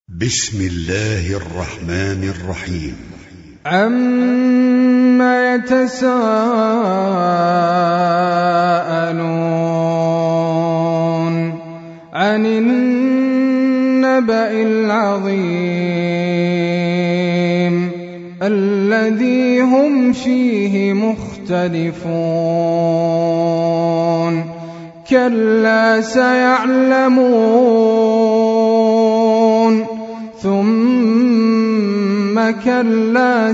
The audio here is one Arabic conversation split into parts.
بسم الله الرحمن الرحيم. عما يتساءلون عن النبأ العظيم الذي هم فيه مختلفون كلا سيعلمون ثم كلا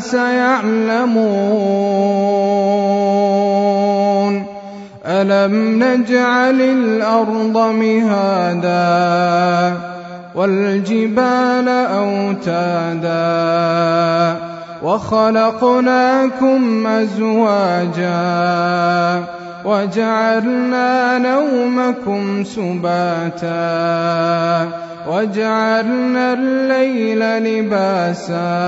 سيعلمون ألم نجعل الأرض مهادا والجبال أوتادا وخلقناكم أزواجا وجعلنا نومكم سباتا وجعلنا الليل لباسا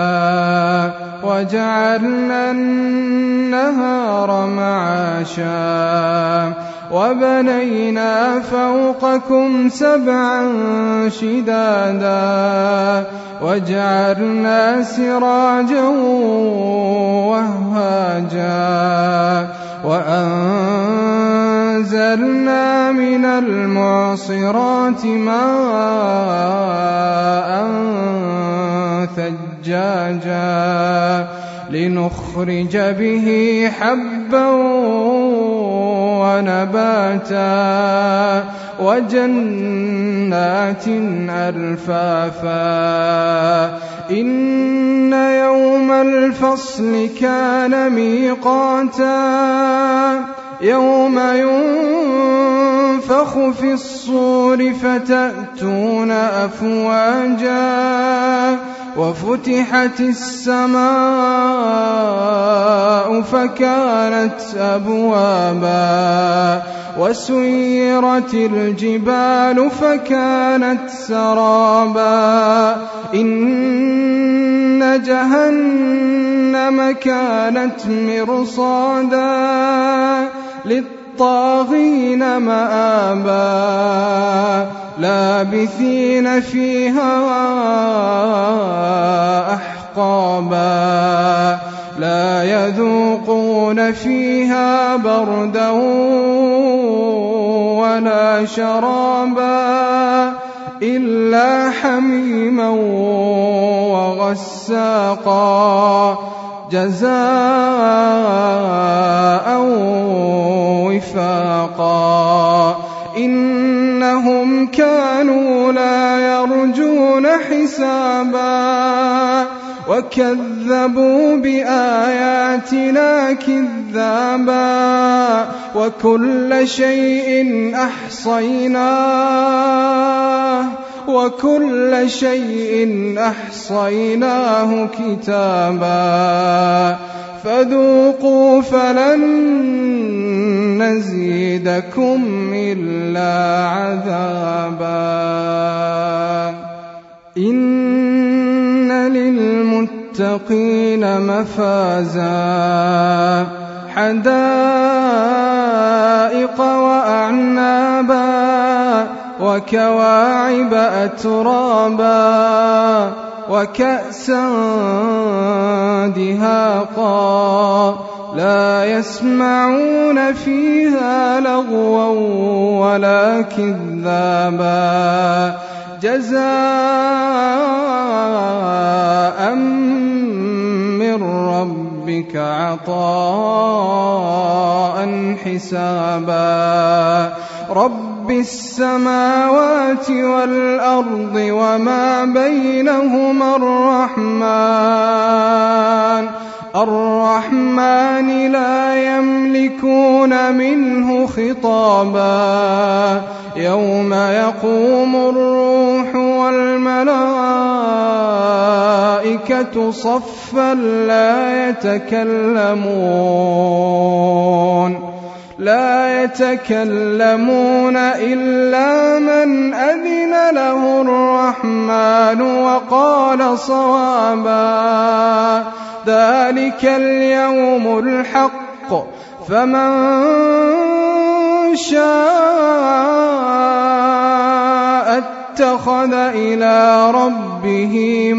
وجعلنا النهار معاشا وبنينا فوقكم سبعا شدادا وجعلنا سراجا وهاجا وأنزلنا من المعصرات ماء ثجاجا لنخرج به حبا ونباتا وجنات ألفافا إن يوم الفصل كان ميقاتا يوم ينفخ في الصور فتأتون أفواجا وفتحت السماء فكانت أبوابا وسيرت الجبال فكانت سرابا إن جهنم كانت مرصادا للطاغين مآبا لابثين فيها أحقابا لا يذوقون فيها بردا ولا شرابا إلا حميما وغساقا جزاء وفاقا إنهم كانوا لا يرجون حسابا وكذبوا بآياتنا كذابا وكل شيء أحصيناه كتابا فذوقوا فلن نزيدكم إلا عذابا إن للمتقين مفازا حدائق وأعنابا وكواعب أترابا وكأسا دهاقا لا يسمعون فيها لغوا ولا كذابا جزاء من ربك عطاء حسابا رب السماوات والأرض وما بينهما الرحمن لا يملكون منه خطابا يوم يقوم الروح والملائكة صفا لا يتكلمون إلا من أذن له الرحمن وقال صوابا ذلك اليوم الحق فمن شاء اتخذ إلى ربه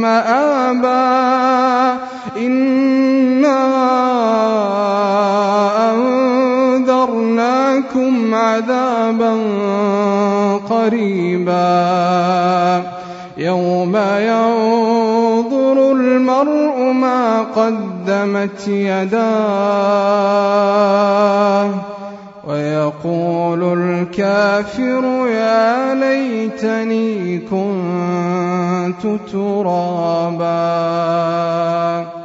مآبا إنا أنذرناكم عذابا قريبا يوم ينظر المرء ما قدمت يداه ويقول الكافر يا ليتني كنت ترابا